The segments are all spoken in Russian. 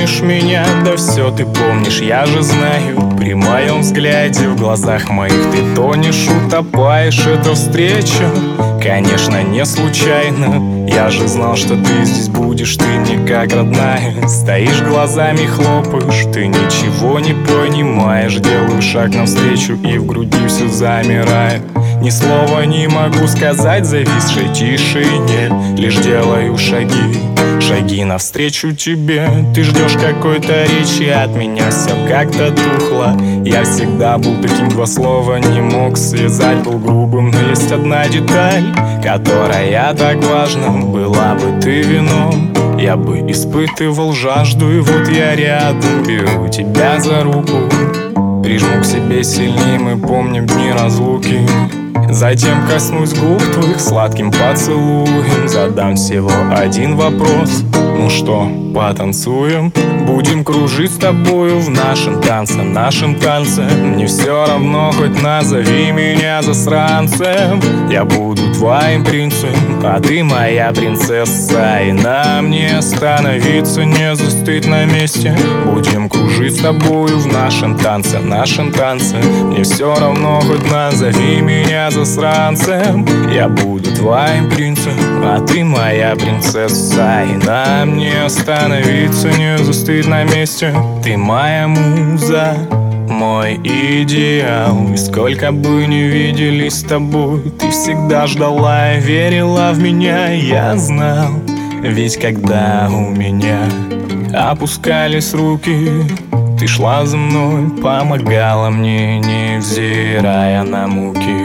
помнишь меня, да все ты помнишь, я же знаю. При моем взгляде в глазах моих ты тонешь, утопаешь. Эта встреча, конечно, не случайно. Я же знал, что ты здесь будешь, ты мне как родная. Стоишь, глазами хлопаешь, ты ничего не понимаешь. Делаю шаг навстречу и в груди все замирает. Ни слова не могу сказать в зависшей тишине. Лишь делаю шаги, шаги навстречу тебе. Ты ждешь какой-то речи от меня, все как-то тухло. Я всегда был таким, два слова не мог связать, был грубым. Но есть одна деталь, которая так важна. Была бы ты вином, я бы испытывал жажду. И вот я рядом, беру тебя за руку, прижму к себе сильнее, мы помним дни разлуки. Затем коснусь губ твоих сладким поцелуем. Задам всего один вопрос: ну что, потанцуем? Будем кружить с тобою в нашем танце. Мне все равно, хоть назови меня засранцем. Я буду твоим принцем, а ты моя принцесса. И нам не остановиться, не застыть на месте. Будем кружить с тобою в нашем танце. Мне все равно, хоть назови меня засранцем. Я буду твоим принцем, а ты моя принцесса. И нам не остановиться, не застыть на месте. Ты моя муза, мой идеал. И сколько бы не виделись с тобой, ты всегда ждала и верила в меня. Я знал, ведь когда у меня опускались руки, ты шла за мной, помогала мне, невзирая на муки.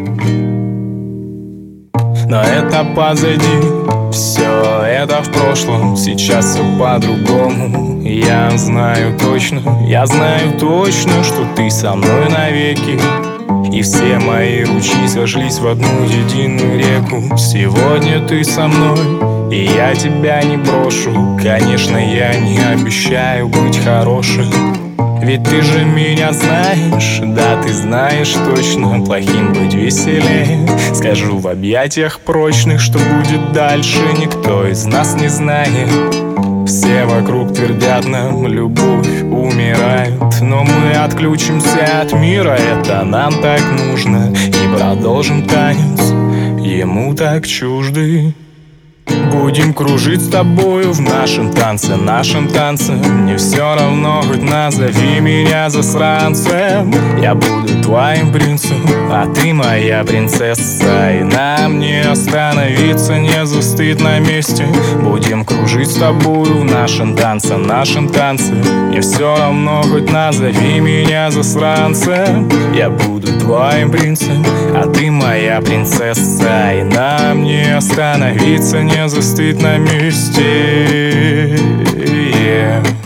Но это позади, все это в прошлом. Сейчас все по-другому. Я знаю точно, что ты со мной навеки. И все мои ручьи сошлись в одну единую реку. Сегодня ты со мной, и я тебя не брошу. Конечно, я не обещаю быть хорошим, ведь ты же меня знаешь. Да, ты знаешь точно, плохим быть веселее. Скажу в объятиях прочных, что будет дальше, никто из нас не знает. Все вокруг твердят нам, любовь умирает. Но мы отключимся от мира, это нам так нужно. И продолжим танец, ему так чуждый. Будем кружить с тобою в нашем танце. Мне все равно, хоть назови меня засранцем. Я буду твоим принцем, а ты моя принцесса. И нам не остановиться, не застыть на месте. Будем кружить с тобою в нашем танце. Мне все равно, хоть назови меня засранцем. Я буду твоим принцем, а ты моя принцесса. И нам не остановиться, не застыть на месте.